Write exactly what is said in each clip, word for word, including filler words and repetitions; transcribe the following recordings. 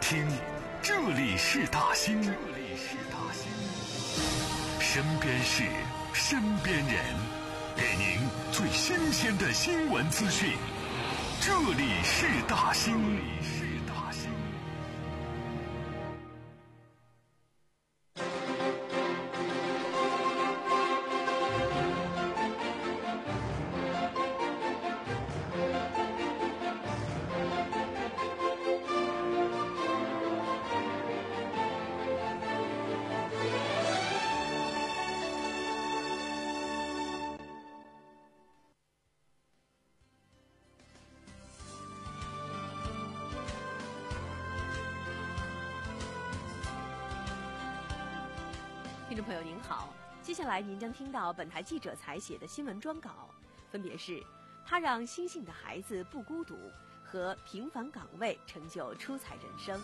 听，这里是大兴，这里是大兴，身边事，身边人，给您最新鲜的新闻资讯。这里是大兴。 听众朋友您好，接下来您将听到本台记者采写的新闻专稿，分别是他让星星的孩子不孤独和平凡岗位成就出彩人生。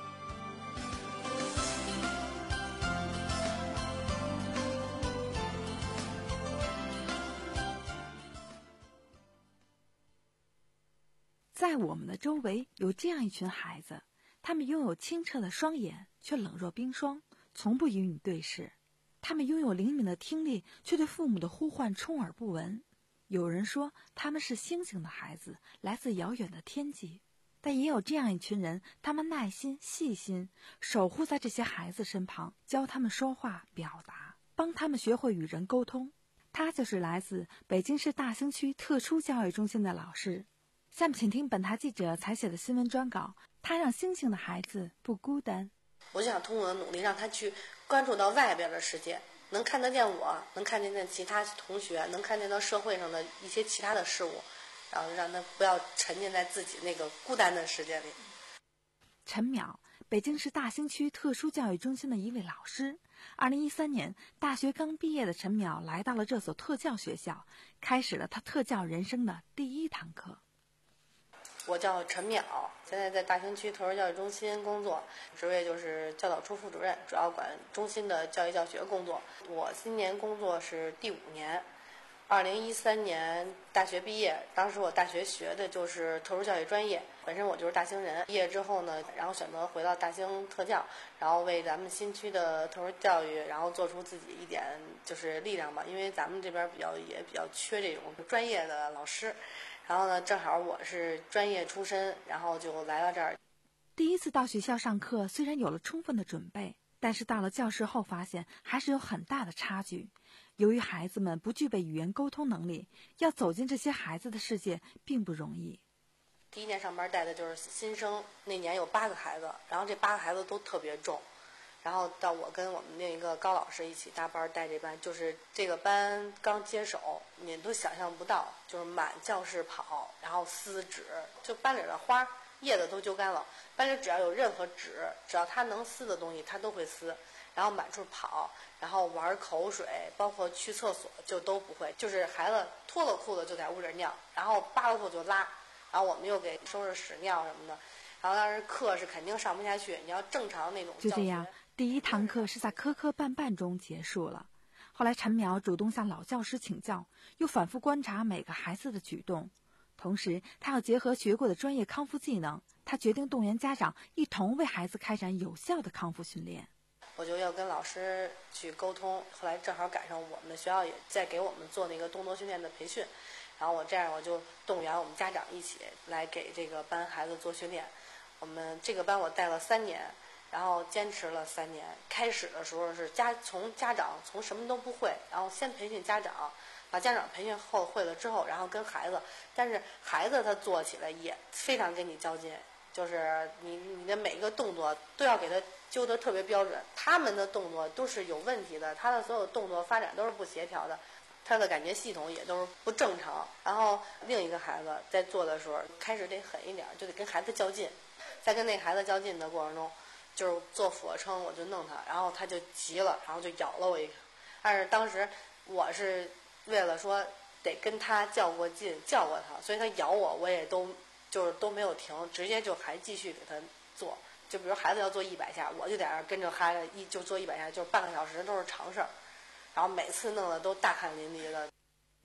在我们的周围有这样一群孩子，他们拥有清澈的双眼，却冷若冰霜，从不与你对视。他们拥有灵敏的听力，却对父母的呼唤充耳不闻。有人说他们是星星的孩子，来自遥远的天际。但也有这样一群人，他们耐心细心，守护在这些孩子身旁，教他们说话表达，帮他们学会与人沟通。他就是来自北京市大兴区特殊教育中心的老师。下面请听本台记者采写的新闻专稿，他让星星的孩子不孤单。 我就想通过我的努力让他去关注到外边的世界，能看得见我，能看得见其他同学，能看见到社会上的一些其他的事物，然后让他不要沉浸在自己那个孤单的世界里。 陈淼，北京市大兴区特殊教育中心的一位老师。二零一三年，大学刚毕业的陈淼来到了这所特教学校，开始了他特教人生的第一堂课。 我叫陈淼，现在在大兴区特殊教育中心工作，职位就是教导处副主任，主要管中心的教育教学工作。我今年工作是第五年，二零一三年大学毕业，当时我大学学的就是特殊教育专业，本身我就是大兴人。毕业之后呢，然后选择回到大兴特教，然后为咱们新区的特殊教育，然后做出自己一点就是力量吧，因为咱们这边比较也比较缺这种专业的老师。然后呢，正好我是专业出身，然后就来到这儿。 第一次到学校上课，虽然有了充分的准备，但是到了教室后发现还是有很大的差距。由于孩子们不具备语言沟通能力，要走进这些孩子的世界并不容易。 第一年上班带的就是新生，那年有八个孩子，然后这八个孩子都特别重。然后到我跟我们另一个高老师一起搭班带这班，就是这个班刚接手，你都想象不到，就是满教室跑，然后撕纸，就班里的花叶子都揪干了，班里只要有任何纸，只要他能撕的东西他都会撕，然后满处跑，然后玩口水，包括去厕所就都不会，就是孩子脱了裤子就在屋里尿，然后扒了裤子就拉，然后我们又给收拾屎尿什么的。然后当时课是肯定上不下去，你要正常那种教学。 就这样，第一堂课是在磕磕绊绊中结束了。后来陈淼主动向老教师请教，又反复观察每个孩子的举动，同时他要结合学过的专业康复技能，他决定动员家长一同为孩子开展有效的康复训练。 我就要跟老师去沟通，后来正好赶上我们的学校也在给我们做那个动作训练的培训，然后我这样我就动员我们家长一起来给这个班孩子做训练。我们这个班我带了三年，然后坚持了三年。开始的时候是家从家长从什么都不会，然后先培训家长，把家长培训后会了之后，然后跟孩子，但是孩子他做起来也非常跟你较劲，就是你你的每一个动作都要给他揪得特别标准，他们的动作都是有问题的，他的所有动作发展都是不协调的，他的感觉系统也都是不正常。然后另一个孩子在做的时候开始得狠一点，就得跟孩子较劲，在跟那个孩子较劲的过程中，就是做俯卧撑我就弄他，然后他就急了，然后就咬了我一口。但是当时我是为了说得跟他较过劲，叫过他，所以他咬我我也都就是都没有停，直接就还继续给他做。就比如孩子要做一百下，我就在那儿跟着孩子一就做一百下，就是半个小时都是常事儿，然后每次弄得都大汗淋漓的。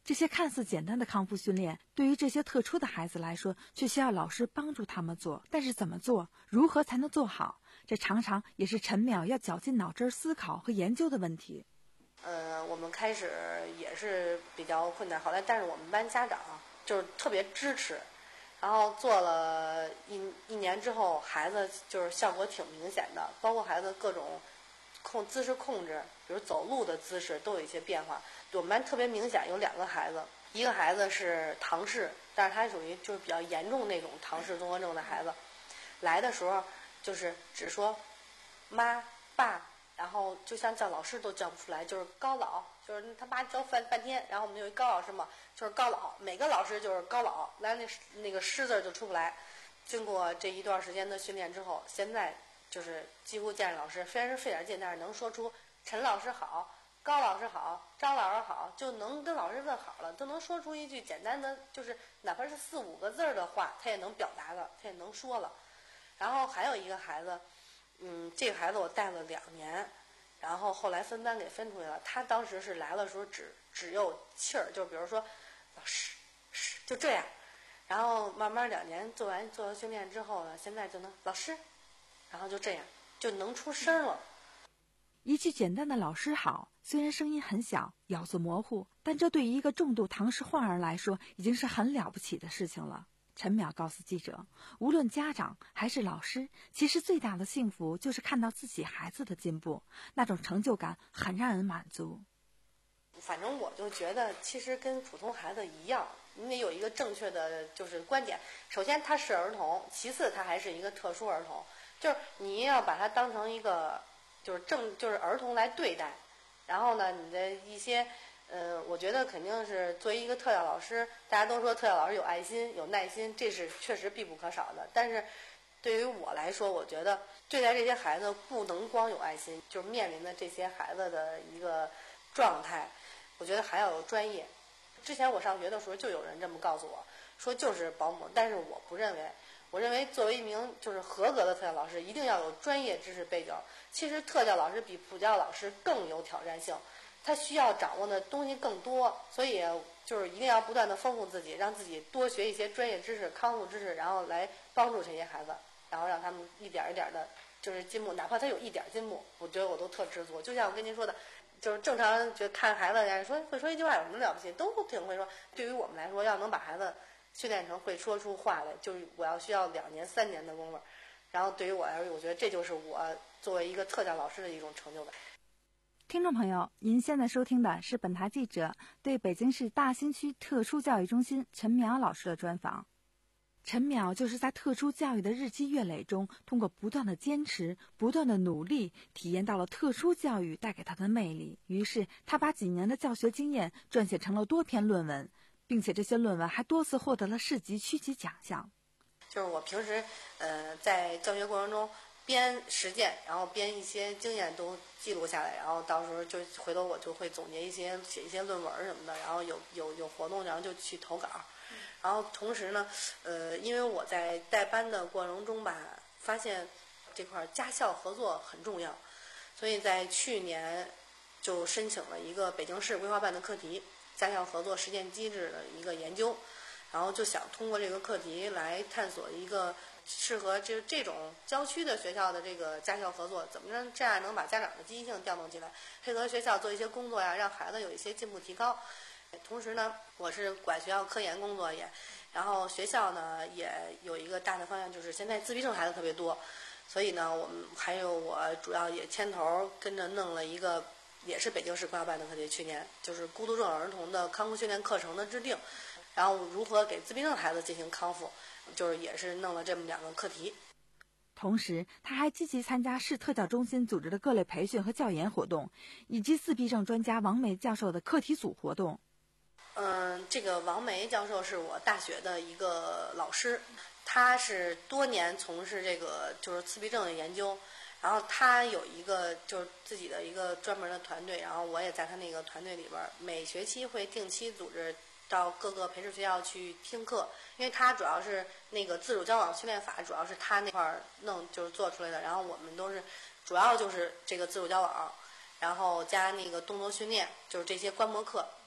这些看似简单的康复训练，对于这些特殊的孩子来说，却需要老师帮助他们做。但是怎么做，如何才能做好，这常常也是陈淼要绞尽脑汁思考和研究的问题。 呃，我们开始也是比较困难，后来但是我们班家长就是特别支持，然后做了一一年之后，孩子就是效果挺明显的，包括孩子各种控姿势控制，比如走路的姿势都有一些变化。我们班特别明显有两个孩子，一个孩子是唐氏，但是他属于就是比较严重那种唐氏综合症的孩子，来的时候就是只说妈爸，然后就像叫老师都叫不出来，就是高老，就是他妈教半半天，然后我们有一高老师嘛，就是高老，每个老师就是高老，来那那个师字就出不来。经过这一段时间的训练之后，现在就是几乎见着老师，虽然是费点劲，但是能说出陈老师好、高老师好、张老师好，就能跟老师问好了，都能说出一句简单的，就是哪怕是四五个字的话，他也能表达了，他也能说了。然后还有一个孩子，嗯，这个孩子我带了两年，然后后来分班给分出去了。他当时是来的时候只只有气儿，就比如说老师是就这样，然后慢慢两年做完做完训练之后呢，现在就能老师，然后就这样就能出声了。 一句简单的老师好，虽然声音很小，咬字模糊，但这对于一个重度唐氏患儿来说已经是很了不起的事情了。陈淼告诉记者，无论家长还是老师，其实最大的幸福就是看到自己孩子的进步，那种成就感很让人满足。 反正我就觉得其实跟普通孩子一样，你得有一个正确的就是观点。首先他是儿童，其次他还是一个特殊儿童，就是你要把他当成一个就是正就是儿童来对待。然后呢，你的一些呃，我觉得肯定是作为一个特教老师，大家都说特教老师有爱心有耐心，这是确实必不可少的。但是对于我来说，我觉得对待这些孩子不能光有爱心，就是面临的这些孩子的一个状态，我觉得还要有专业。之前我上学的时候就有人这么告诉我说就是保姆，但是我不认为，我认为作为一名就是合格的特教老师，一定要有专业知识背景。其实特教老师比普教老师更有挑战性，他需要掌握的东西更多，所以就是一定要不断的丰富自己，让自己多学一些专业知识、康复知识，然后来帮助这些孩子，然后让他们一点一点的就是进步，哪怕他有一点进步，我觉得我都特知足。就像我跟您说的，就是正常就看孩子，人家说会说一句话有什么了不起，都挺会说。对于我们来说，要能把孩子训练成会说出话来，就是我要需要两年三年的功夫。然后对于我来说，我觉得这就是我作为一个特教老师的一种成就感。 听众朋友，您现在收听的是本台记者对北京市大兴区特殊教育中心陈淼老师的专访。陈淼就是在特殊教育的日积月累中，通过不断的坚持、不断的努力，体验到了特殊教育带给他的魅力。于是他把几年的教学经验撰写成了多篇论文，并且这些论文还多次获得了市级、区级奖项。 就是我平时呃在教学过程中边实践，然后边一些经验都记录下来，然后到时候就回头我就会总结一些写一些论文什么的，然后有有有活动，然后就去投稿。然后同时呢，呃，因为我在带班的过程中吧，发现这块家校合作很重要，所以在去年就申请了一个北京市规划办的课题，家校合作实践机制的一个研究。然后就想通过这个课题来探索一个适合这这种郊区的学校的这个家校合作，怎么着这样能把家长的积极性调动起来，配合学校做一些工作呀，让孩子有一些进步提高。同时呢，我是管学校科研工作也，然后学校呢也有一个大的方向，就是现在自闭症孩子特别多，所以呢，我们还有我主要也牵头跟着弄了一个，也是北京市规划办的课题，去年就是孤独症儿童的康复训练课程的制定。然后如何给自闭症孩子进行康复，就是也是弄了这么两个课题。 同时他还积极参加市特教中心组织的各类培训和教研活动，以及自闭症专家王梅教授的课题组活动。 嗯，这个王梅教授是我大学的一个老师，他是多年从事这个就是自闭症的研究，然后他有一个就是自己的一个专门的团队，然后我也在他那个团队里边，每学期会定期组织到各个培训学校去听课，因为他主要是那个自主交往训练法，主要是他那块儿弄就是做出来的。然后我们都是主要就是这个自主交往，然后加那个动作训练，就是这些观摩课。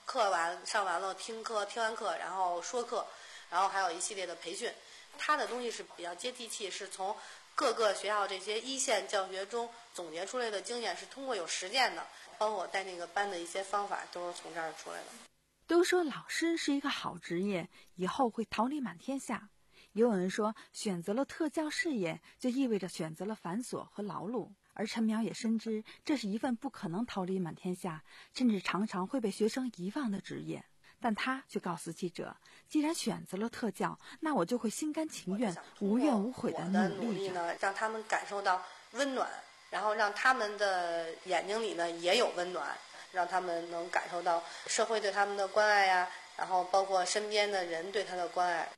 课完上完了听课，听完课然后说课，然后还有一系列的培训。它的东西是比较接地气，是从各个学校这些一线教学中总结出来的经验，是通过有实践的，包括我带那个班的一些方法都是从这儿出来的。 都说老师是一个好职业，以后会桃李满天下。也有人说，选择了特教事业，就意味着选择了繁琐和劳碌。而陈苗也深知，这是一份不可能桃李满天下，甚至常常会被学生遗忘的职业。但他却告诉记者，既然选择了特教，那我就会心甘情愿、无怨无悔的努力呢，让他们感受到温暖，然后让他们的眼睛里呢也有温暖，让他们能感受到社会对他们的关爱呀，然后包括身边的人对他的关爱。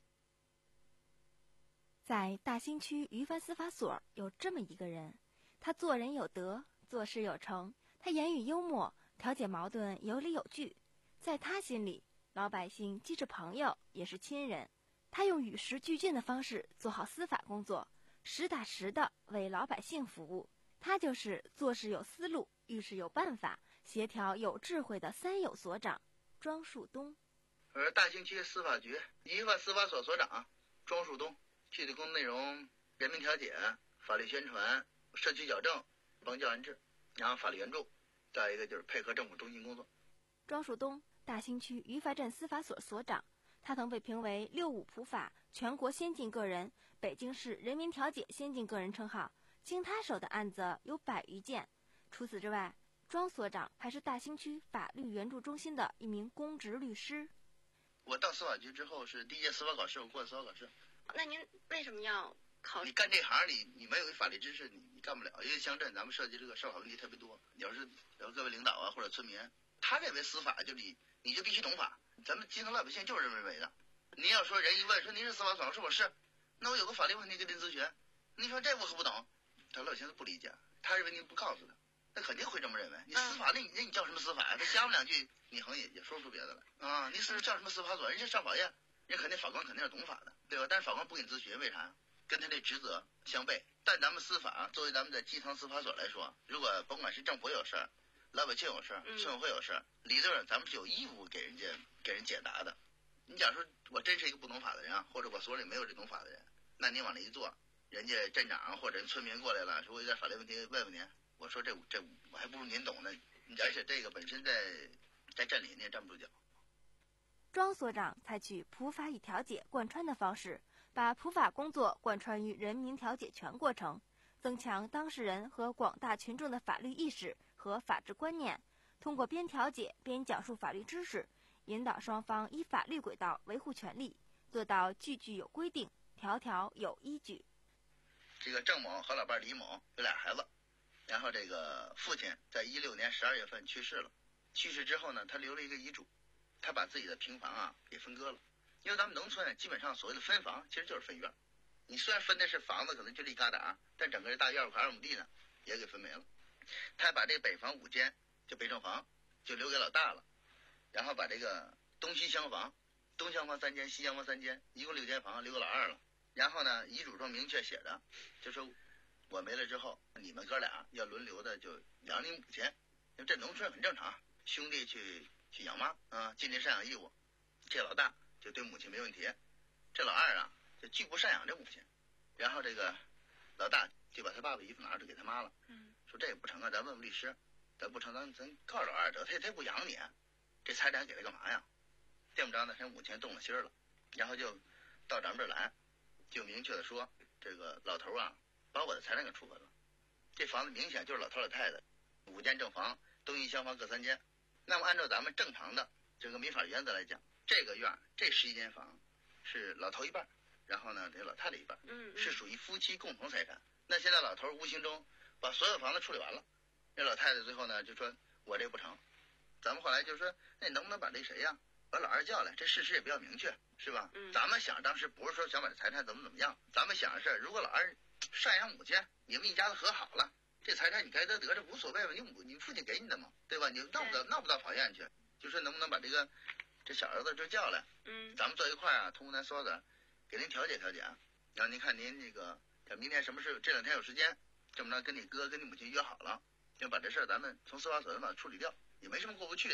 在大兴区于凡司法所有这么一个人，他做人有德，做事有成，他言语幽默，调解矛盾有理有据。在他心里，老百姓既是朋友也是亲人。他用与时俱进的方式做好司法工作，实打实的为老百姓服务。他就是做事有思路、遇事有办法、协调有智慧的三有所长庄树东。 我是大兴区司法局于凡司法所所长庄树东。具体工作内容：人民调解、法律宣传、社区矫正、帮教安治，然后法律援助，再一个就是配合政府中心工作。 庄树东，大兴区于凡镇司法所所长，他曾被评为六五普法全国先进个人、北京市人民调解先进个人称号。经他手的案子有百余件。除此之外，庄所长还是大兴区法律援助中心的一名公职律师。 我到司法局之后是第一届司法考试，我过的司法考试。 那您为什么要考？ 你干这行里，你没有法律知识，你你干不了。因为乡镇咱们涉及这个社法问题特别多。你要是有各位领导啊或者村民，他认为司法就你你就必须懂法，咱们基层老百姓就是认为的。您要说人一问说您是司法所，说我是，那我有个法律问题跟您咨询，你说这我可不懂，他老百姓不理解，他认为您不告诉他，他肯定会这么认为。你司法那你那你叫什么司法呀？他瞎问两句，你好像也也说不出别的来啊。你是不是叫什么司法所？人家上法院。人肯定法官肯定是懂法的，对吧？但是法官不给你咨询，为啥？跟他这职责相悖。但咱们司法作为咱们的基层司法所来说，如果甭管是政府有事儿，老百姓有事儿，村委会有事儿，理论上咱们是有义务给人家给人解答的。你假如说我真是一个不懂法的人啊，或者我所里没有这懂法的人，那你往那一坐，人家镇长或者人村民过来了，说我有点法律问题问问您，我说这这我还不如您懂呢。而且这个本身在在镇里你也站不住脚。 庄所长采取普法与调解贯穿的方式，把普法工作贯穿于人民调解全过程，增强当事人和广大群众的法律意识和法治观念，通过边调解边讲述法律知识，引导双方依法律轨道维护权利，做到句句有规定，条条有依据。 这个郑某和老伴李某有俩孩子，然后这个父亲在一六年十二月份去世了，去世之后呢，他留了一个遗嘱。他把自己的平房啊给分割了，因为咱们农村基本上所谓的分房其实就是分院，你虽然分的是房子可能就一疙瘩，但整个大院五块二亩地呢也给分没了。他把这个北房五间就北正房就留给老大了，然后把这个东西厢房东厢房三间西厢房三间一共六间房留给老二了。然后呢遗嘱中明确写着，就说我没了之后你们哥俩要轮流的就养你母亲，因为这农村很正常，兄弟去去养妈啊，尽这赡养义务。这老大就对母亲没问题，这老二啊就拒不赡养这母亲。然后这个老大就把他爸爸衣服拿着给他妈了，嗯，说这也不成啊，咱问问律师，咱不成咱咱告诉老二得，他他不养你，这财产给他干嘛呀？这么着呢，他母亲动了心了，然后就到咱们这儿来，就明确的说，这个老头啊把我的财产给处分了。这房子明显就是老头老太太，五间正房，东西厢房各三间。那么按照咱们正常的这个民法原则来讲，这个院这十一间房是老头一半，然后呢这老太太一半，嗯，是属于夫妻共同财产。那现在老头无形中把所有房子处理完了，这老太太最后呢就说我这不成。咱们后来就说，那你能不能把这谁呀把老二叫来，这事实也比较明确，是吧？嗯，咱们想当时不是说想把这财产怎么怎么样，咱们想的是如果老二赡养母亲，你们一家子和好了，这财产你该得得，这无所谓吧？你母你父亲给你的嘛，对吧？你闹不到闹不到法院去，就说能不能把这个这小儿子就叫来，嗯，咱们坐一块啊，通过咱说的，给您调解调解，然后您看您这个，明天什么事，这两天有时间，这么着跟你哥跟你母亲约好了，就把这事儿咱们从司法所把它处理掉，也没什么过不去的。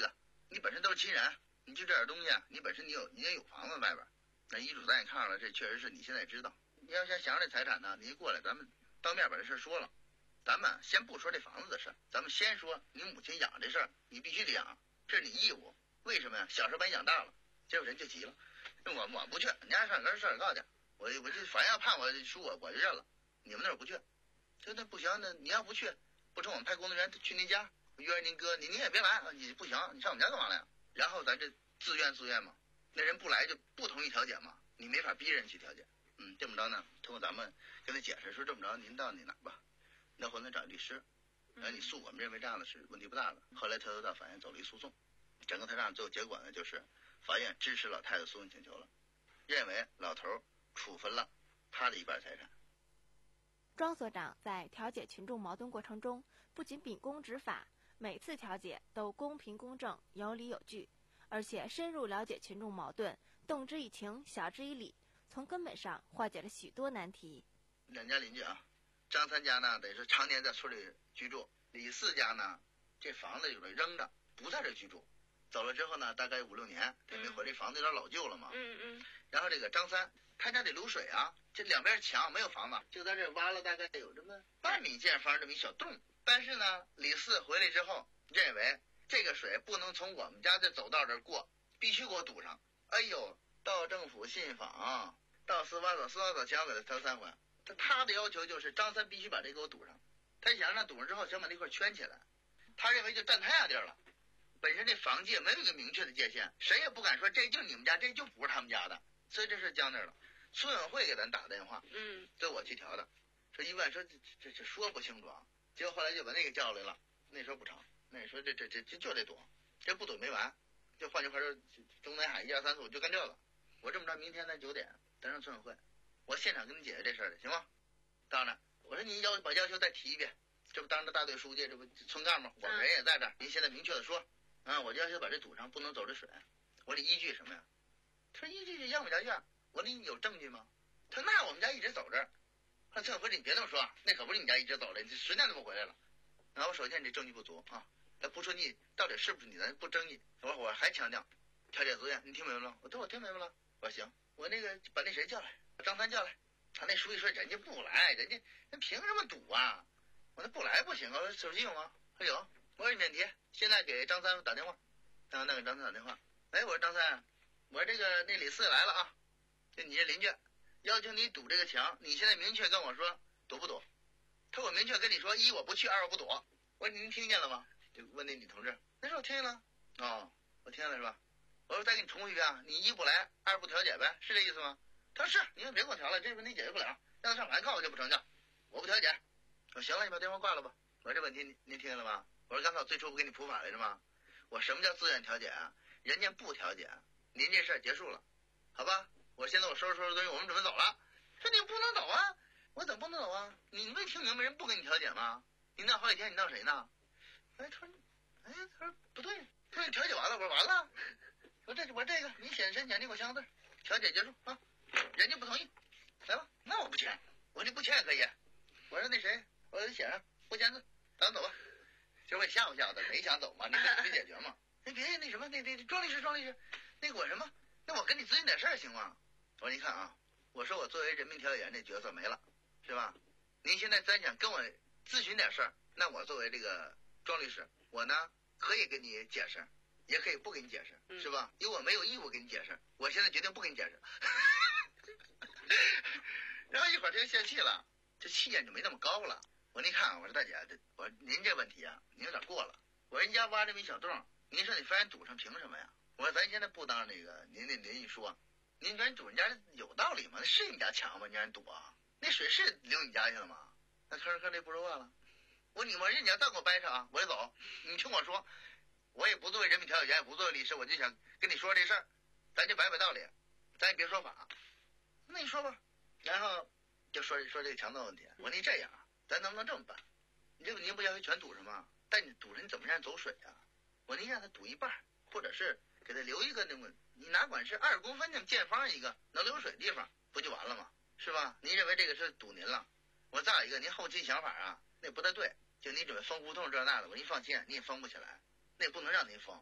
你本身都是亲人，你就这点东西，你本身你有你也有房子外边，那遗嘱咱也看上了，这确实是你现在也知道。你要想想这财产呢，你一过来，咱们当面把这事说了。咱们先不说这房子的事，咱们先说你母亲养这事儿，你必须得养，这是你义务。为什么呀？小时候把你养大了，结果人就急了，我我不去，你家上跟上告去，我我就反正要判我输我我就认了，你们那儿不去，这那不行，那你要不去，不成我们派工作人员去您家约着您哥，你你也别来，你不行，你上我们家干嘛来呀？然后咱这自愿自愿嘛，那人不来就不同意调解嘛，你没法逼人去调解。嗯，这么着呢，通过咱们跟他解释说，这么着您到你哪吧，那回头找律师，然后你诉我们认为这样的是问题不大的。后来他又到法院走了一诉讼，整个他这样最后结果呢，就是法院支持老太太诉讼请求了，认为老头处分了他的一半财产。 庄所长在调解群众矛盾过程中，不仅秉公执法，每次调解都公平公正、有理有据，而且深入了解群众矛盾，动之以情，晓之以理，从根本上化解了许多难题。 两家邻居啊，张三家呢得是常年在村里居住，李四家呢这房子有的扔着，不在这居住，走了之后呢，大概五六年他没回，这房子有点老旧了嘛。 嗯嗯。 然后这个张三他家得流水啊，这两边墙没有房子，就在这挖了大概有这么半米见方这么一小洞。但是呢，李四回来之后认为这个水不能从我们家的走道这儿过，必须给我堵上。哎呦，到政府信访，到司法所，司法所强给他调三回。他他的要求就是张三必须把这给我堵上，他想让他堵上之后想把那块圈起来，他认为就占他家地儿了。本身这房界没有一个明确的界限，谁也不敢说这就你们家，这就不是他们家的，所以这事僵那儿了。村委会给咱打电话， 嗯， 这我去调的，说一问说这这这说不清楚啊，结果后来就把那个叫来了，那时候不成，那说这这这这就得躲，这不躲没完，就换句话说，中南海一二三四五就干这个。我这么着，明天咱九点咱上村委会，我现场跟你解决这事儿，行吗？当然，我说您要把要求再提一遍，这不当着大队书记，这不村干部，我们人也在这儿，您现在明确的说，啊，我就要求把这堵上，不能走这水。我得依据什么呀？他说依据这养母家院。我说你有证据吗？他说那我们家一直走这儿。他说村委会你别这么说，那可不是你家一直走了，你十年都不回来了。然后我首先你这证据不足啊，他不说你到底是不是你，咱不争议。我说我还强调调解自愿，你听明白了？我说我听明白了。我说行，我那个把那谁叫来，张三叫来。他那书记说人家不来，人家人凭什么堵啊？我说不来不行啊。我说手机有吗？他有。我说你免提，现在给张三打电话。刚刚那个张三打电话，哎，我说张三，我说这个那李四来了啊，就你这邻居要求你堵这个墙，你现在明确跟我说堵不堵？他说我明确跟你说，一我不去，二我不堵。我说您听见了吗？就问那女同志，那说我听见了。哦，我听见了是吧？我说再给你重复一遍啊，你一不来，二不调解呗，是这意思吗？他说是，你们别给我调了，这问题解决不了，让他上法院告我就不成交，我不调解。我说行了，你把电话挂了吧。我说这问题您您听见了吧？我说刚才我最初不给你普法来着吗？我什么叫自愿调解啊？人家不调解，您这事儿结束了，好吧？我现在我收拾收拾东西，我们准备走了。说你不能走啊！我怎么不能走啊？你没听明白人不跟你调解吗？你闹好几天，你闹谁呢？哎，他说，哎，他说不对，他说你调解完了，我说完了。我这我这个你写申请，你给我签个字，调解结束啊。人家不同意，来吧，那我不签，我说你不签也可以。我说那谁，我给写上不签字，咱走吧。这我也吓唬吓唬他，没想走嘛，你没没解决嘛。哎，别那什么，那那庄律师，庄律师，那个我什么，那我跟你咨询点事儿行吗？我说你看啊，我说我作为人民调解员这角色没了，是吧？您现在再想跟我咨询点事儿，那我作为这个庄律师，我呢可以跟你解释，也可以不给你解释，是吧？因为我没有义务给你解释，我现在决定不给你解释。然后一会儿他就泄气了，这气焰就没那么高了。我说你看，我说大姐，我说您这问题啊，您有点过了。我说人家挖这么一小洞，您说你非然堵上，凭什么呀？我说咱现在不当那个您那邻居说，您说你堵人家有道理吗？那是你家墙吗？你让人堵啊？那水是流你家去了吗？那吭吭这不说话了。我说你我说你要再给我掰扯啊，我就走。你听我说，我也不作为人民调解员，也不作为律师，我就想跟你说这事儿，咱就摆摆道理，咱也别说法。那你说吧。然后就说说这个墙的问题。我说你这样啊，咱能不能这么办？你这个您不要求全堵上吗？但你堵上你怎么让人走水啊？我说您让他堵一半，或者是给他留一个那么，你哪管是二公分那么见方一个能流水的地方，不就完了吗？是吧？您认为这个是堵您了？我再有一个，您后期想法啊，那不太对。就你准备封胡同这那的，我说您放心，你也封不起来，那也不能让您封。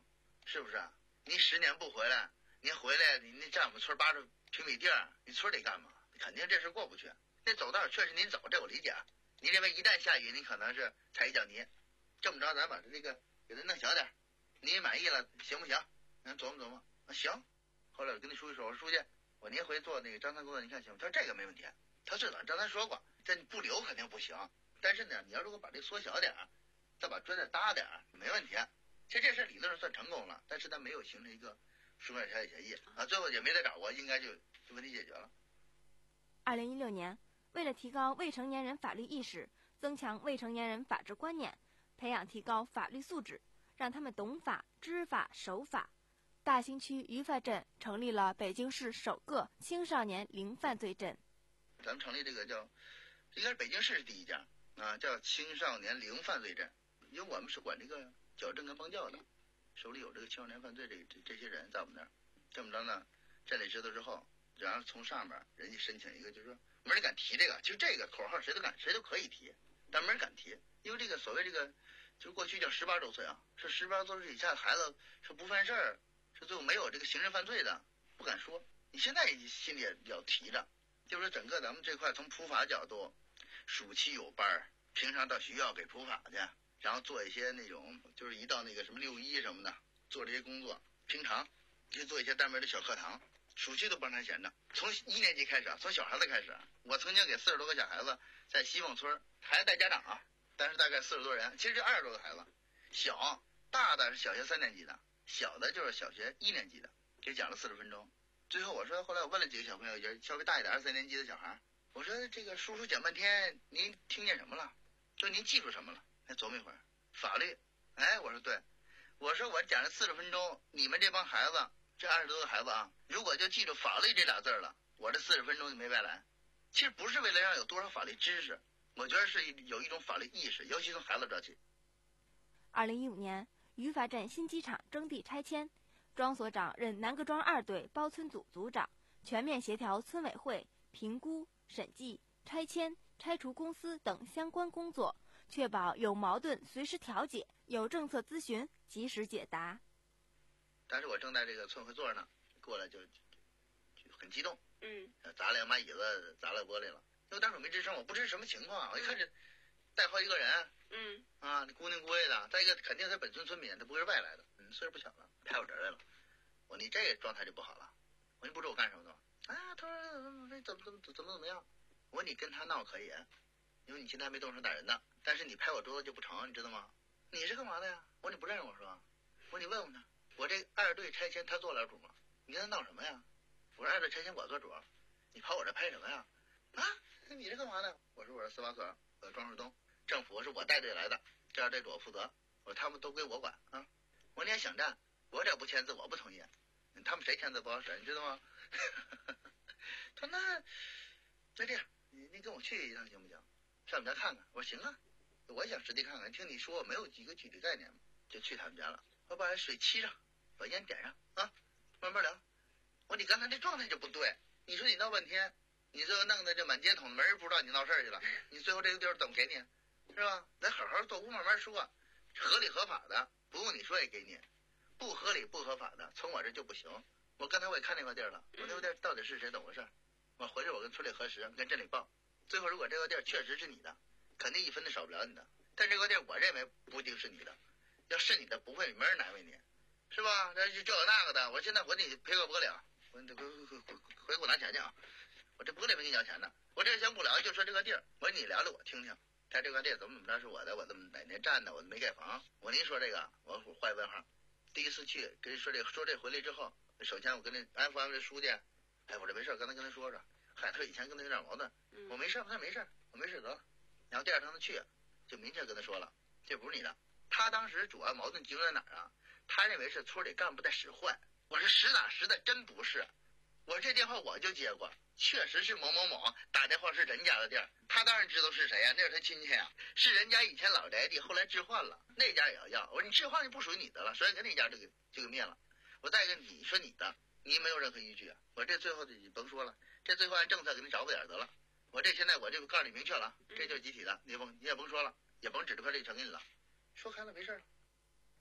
是不是啊？你十年不回来，你回来你那占我们村八十平米地儿，你村里干嘛？肯定这事过不去。那走道确实您走，这我理解。你认为一旦下雨，你可能是踩一脚泥，这么着咱把这个给它弄小点，你满意了行不行？咱琢磨琢磨，啊行。后来我跟那书记说，我说书记，我您回做那个张三工作，你看行吗？他说这个没问题。他是张三说过，这不留肯定不行，但是呢，你要如果把这缩小点，再把砖再搭点，没问题。其实这事理论上算成功了，但是他没有形成一个书面调解协议啊，最后也没再找过，应该就就问题解决了。 二零一六年，为了提高未成年人法律意识，增强未成年人法治观念，培养提高法律素质，让他们懂法、知法、守法，大兴区于发镇成立了北京市首个青少年零犯罪镇。 咱们成立这个叫，应该是北京市是第一家啊，叫青少年零犯罪镇，因为我们是管这个矫正跟帮教的，手里有这个青少年犯罪这这这些人在我们那儿，这么着呢，镇里知道之后，然后从上面人家申请一个，就是说没人敢提这个，其实这个口号谁都敢谁都可以提，但没人敢提，因为这个所谓这个就是过去叫十八周岁啊，是十八周岁以下的孩子是不犯事儿，是最后没有这个刑事犯罪的，不敢说。你现在心里也要提着。就是整个咱们这块从普法角度，暑期有班，平常到学校给普法去，然后做一些那种就是一到那个什么六一什么的做这些工作，平常就做一些单门的小课堂，暑期都帮他闲着。从一年级开始，从小孩子开始，我曾经给四十多个小孩子在西凤村，孩子带家长啊，但是大概四十多人，其实二十多个孩子，小大的是小学三年级的，小的就是小学一年级的，给讲了四十分钟。最后我说，后来我问了几个小朋友，也稍微大一点，二三年级的小孩，我说这个叔叔讲半天，您听见什么了？就您记住什么了？哎，琢磨一会儿，法律。哎，我说对，我说我讲了四十分钟，你们这帮孩子，这二十多个孩子啊，如果就记住法律这俩字了，我这四十分钟就没白来。其实不是为了让有多少法律知识，我觉得是有一种法律意识，尤其从孩子这起。 二零一五年，于发镇新机场征地拆迁。庄所长任南各庄二队包村组组长，全面协调村委会评估、审计、拆迁、拆除公司等相关工作，确保有矛盾随时调解，有政策咨询及时解答。 当时我正在这个村会座呢，过来就就很激动， 嗯， 砸两把椅子砸了玻璃了。因为当时我没吱声，我不知什么情况，我一看这带好几个人， 嗯， 啊，孤零孤月的。再一个，肯定是本村村民，他不是外来的，嗯，岁数不小了，派我这儿来了。我说你这个状态就不好了。我说你不知道我干什么的吗？啊，他说怎么怎么怎么怎么怎么样？我说你跟他闹可以，因为你现在还没动手打人呢，但是你拍我桌子就不成，你知道吗？你是干嘛的呀？我说你不认识我是吧？我说你问问他，我这二队拆迁他做了主吗？你跟他闹什么呀？我说二队拆迁我做主，你跑我这拍什么呀？啊，你是干嘛的？我说我是司法所，我庄树东，政府是我带队来的，这二队主我负责，我说他们都归我管啊。我说你也想战，我这不签字我不同意，他们谁签字不好使，你知道吗？他说那那这样，你你跟我去一趟行不行？上我们家看看。我说行啊，我也想实地看看。听你说我没有几个具体概念，就去他们家了。我把水沏上，把烟点上啊，慢慢聊。我说你刚才这状态就不对，你说你闹半天，你最后弄得这满街捅，没人不知道你闹事儿去了，你最后这个地儿怎么给你？是吧？咱好好坐屋慢慢说，合理合法的不用你说也给你，不合理不合法的从我这就不行。我刚才我也看那块地儿了，我那块地儿到底是谁怎么回事？我回去我跟村里核实，跟镇里报。最后如果这块地儿确实是你的，肯定一分都少不了你的。但这块地儿我认为不一定是你的，要是你的不会没人难为你，是吧？这就这个那个的，我现在我得赔个玻璃啊，我得回回回回给我拿钱去啊！我这玻璃没给你要钱呢，我这先不聊，就说这个地儿，我说你聊聊我听听。他这块地怎么怎么着是我的，我怎么哪年占的，我没盖房。我您说这个，我画一问号。第一次去跟人说这个，说这回来之后，首先我跟那安抚安抚这书记，哎，我这没事，刚才跟他说说，嗨，他说以前跟他有点矛盾，我没事，他说没事，我没事得了。然后第二趟他去，就明确跟他说了，这不是你的。他当时主要矛盾集中在哪儿啊？他认为是村里干部在使坏。我说实打实的，真不是。我说这电话我就接过，确实是某某某打电话是人家的地儿，他当然知道是谁呀、啊，那是他亲戚呀、啊，是人家以前老宅地，后来置换了，那家也要要。我说你置换就不属于你的了，所以跟那家就给就给灭了。我再一个你说你的，你没有任何依据啊。我这最后你甭说了，这最后按政策给你找补点得了。我这现在我就告诉你明确了，这就是集体的，你甭你也甭说了，也甭指着块地传给你了，说开了没事了。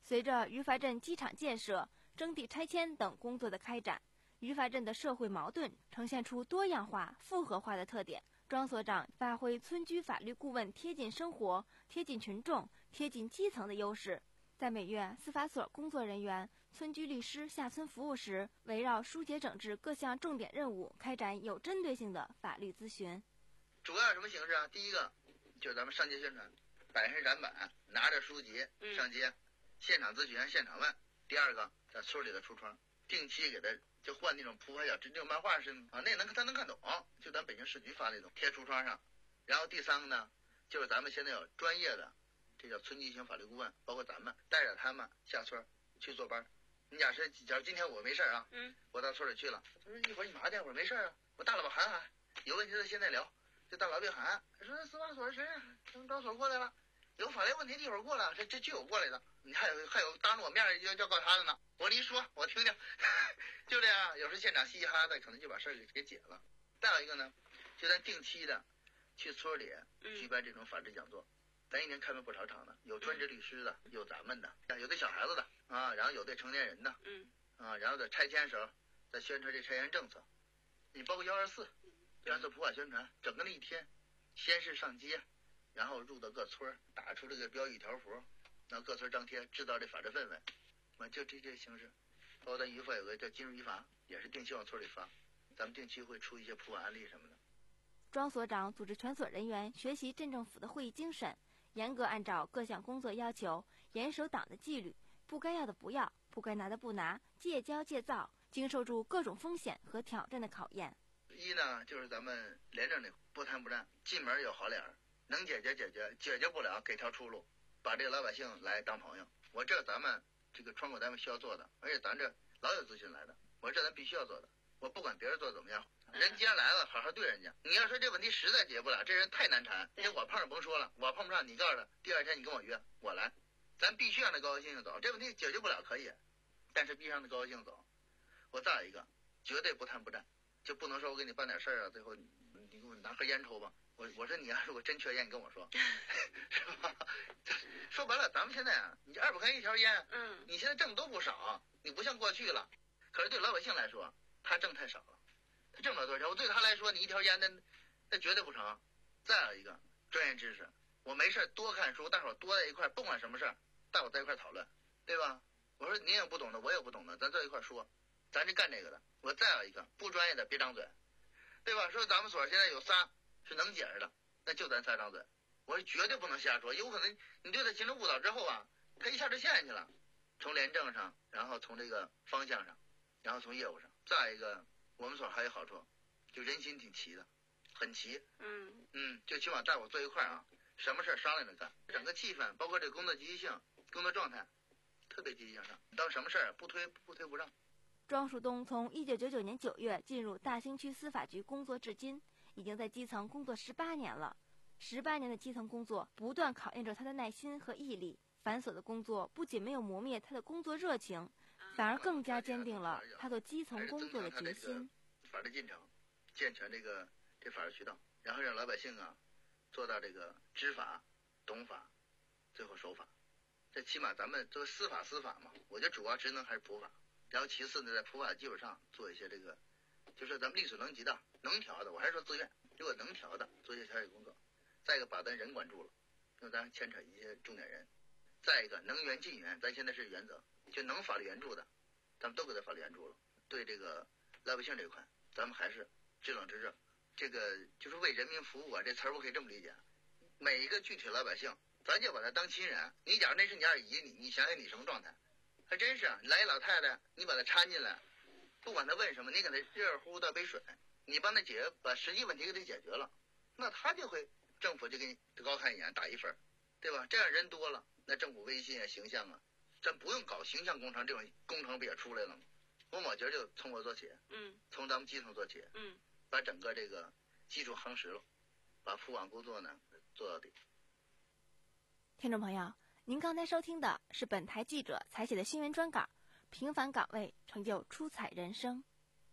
随着于发镇机场建设、征地拆迁等工作的开展，于发镇的社会矛盾呈现出多样化、复合化的特点。庄所长发挥村居法律顾问贴近生活、贴近群众、贴近基层的优势，在每月司法所工作人员、村居律师下村服务时，围绕疏解整治各项重点任务，开展有针对性的法律咨询。 主要什么形式啊？第一个就是咱们上街宣传，摆上展板，拿着书籍上街，嗯、现场咨询，现场问。第二个在村里的橱窗，定期给他就换那种铺排小真正漫画似的啊，那能他能看懂，就咱北京市局发那种贴橱窗上。然后第三个呢，就是咱们现在有专业的，这叫村级型法律顾问，包括咱们带着他们下村去坐班。你假设假如今天我没事啊，嗯，我到村里去了，他说一会儿你麻去，我说没事啊，我大老板喊喊，有问题的现在聊。这大老板喊，说司法所是谁啊？从招所过来了，有法律问题一会儿过来，这这就有过来的。你还有还有当着我面要要告他的呢，我你一说我听听，就这样，有时现场嘻嘻哈哈的，可能就把事儿给给解了。再有一个呢，就咱定期的去村里举办这种法制讲座，咱一年开门不少场的，有专职律师的，有咱们的，有对小孩子的啊，然后有对成年人的，嗯啊，然后在拆迁时候在宣传这拆迁政策，你包括幺二四。要做普法宣传，整个那一天，先是上街，然后入到各村，打出这个标语条幅，然后各村张贴，制造这法治氛围，啊，就这这形式。包括咱于法有个叫金融于法，也是定期往村里发，咱们定期会出一些普法案例什么的。 庄所长组织全所人员学习镇政府的会议精神，严格按照各项工作要求，严守党的纪律，不该要的不要，不该拿的不拿，戒骄戒躁，经受住各种风险和挑战的考验。 一呢，就是咱们廉政的不贪不占，进门有好脸儿，能解决解决，解决不了给条出路，把这个老百姓来当朋友。我这咱们这个窗口单位需要做的，而且咱这老有咨询来的，我这咱必须要做的。我不管别人做怎么样，人既然来了，好好对人家。你要说这问题实在解决不了，这人太难缠，这我碰上甭说了，我碰不上，你告诉他，第二天你跟我约，我来，咱必须让他高高兴兴走。这问题解决不了可以，但是必须让他高高兴兴走。我再有一个，绝对不贪不占。就不能说我给你办点事儿啊，最后你你给我拿盒烟抽吧。我我说你要如果真缺烟，你跟我说，是吧？说白了，咱们现在啊，你二百块钱一条烟，嗯，你现在挣都不少，你不像过去了。可是对老百姓来说，他挣太少了，他挣不了多少钱。我对他来说，你一条烟那那绝对不成。再有一个专业知识，我没事多看书，大伙多在一块，不管什么事儿，大伙在一块讨论，对吧？我说你也不懂的，我也不懂的，咱在一块说。咱就干这个的。我再有一个不专业的别张嘴，对吧？说咱们所现在有仨是能解释的，那就咱仨张嘴。我是绝对不能瞎说，有可能你对他形成误导之后啊，他一下就陷进去了，从廉政上，然后从这个方向上，然后从业务上。再一个，我们所还有好处，就人心挺齐的，很齐。嗯嗯，就起码大伙坐一块啊，什么事商量着干，整个气氛，包括这个工作积极性、工作状态，特别积极向上。当什么事儿不推不推不让。 庄树东从一九九九年九月进入大兴区司法局工作至今，已经在基层工作十八年了。十八年的基层工作不断考验着他的耐心和毅力，繁琐的工作不仅没有磨灭他的工作热情，反而更加坚定了他做基层工作的决心。 法律进程，健全这个这法律渠道，然后让老百姓啊做到这个知法、懂法，最后守法。这起码咱们作为司法司法嘛，我觉得主要职能还是普法。然后其次呢，在普法基础上做一些这个，就是咱们力所能及的、能调的，我还是说自愿，如果能调的，做一些调解工作。再一个，把咱人管住了，因为咱牵扯一些重点人。再一个，能援尽援，咱现在是原则，就能法律援助的，咱们都给他法律援助了。对这个老百姓这块，咱们还是知冷知热。这个就是为人民服务啊，这词儿我可以这么理解。每一个具体老百姓，咱就把他当亲人。你假如那是你二姨，你你想想你什么状态？还真是啊，来一老太太，你把她搀进来，不管她问什么，你给她热乎倒杯水，你帮她解决，把实际问题给她解决了，那她就会政府就给你高看一眼，打一分，对吧？这样人多了，那政府威信啊、形象啊，咱不用搞形象工程，这种工程不也出来了吗？我我觉得就从我做起，嗯，从咱们基层做起，嗯，把整个这个基础夯实了，把普法工作呢做到底。 听众朋友，您刚才收听的是本台记者采写的新闻专稿，平凡岗位成就出彩人生。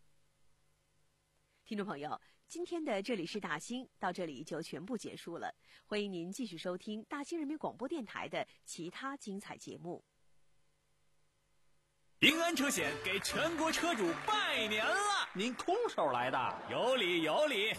听众朋友，今天的这里是大兴到这里就全部结束了，欢迎您继续收听大兴人民广播电台的其他精彩节目。 平安车险给全国车主拜年了！ 您空手来的？ 有理有理。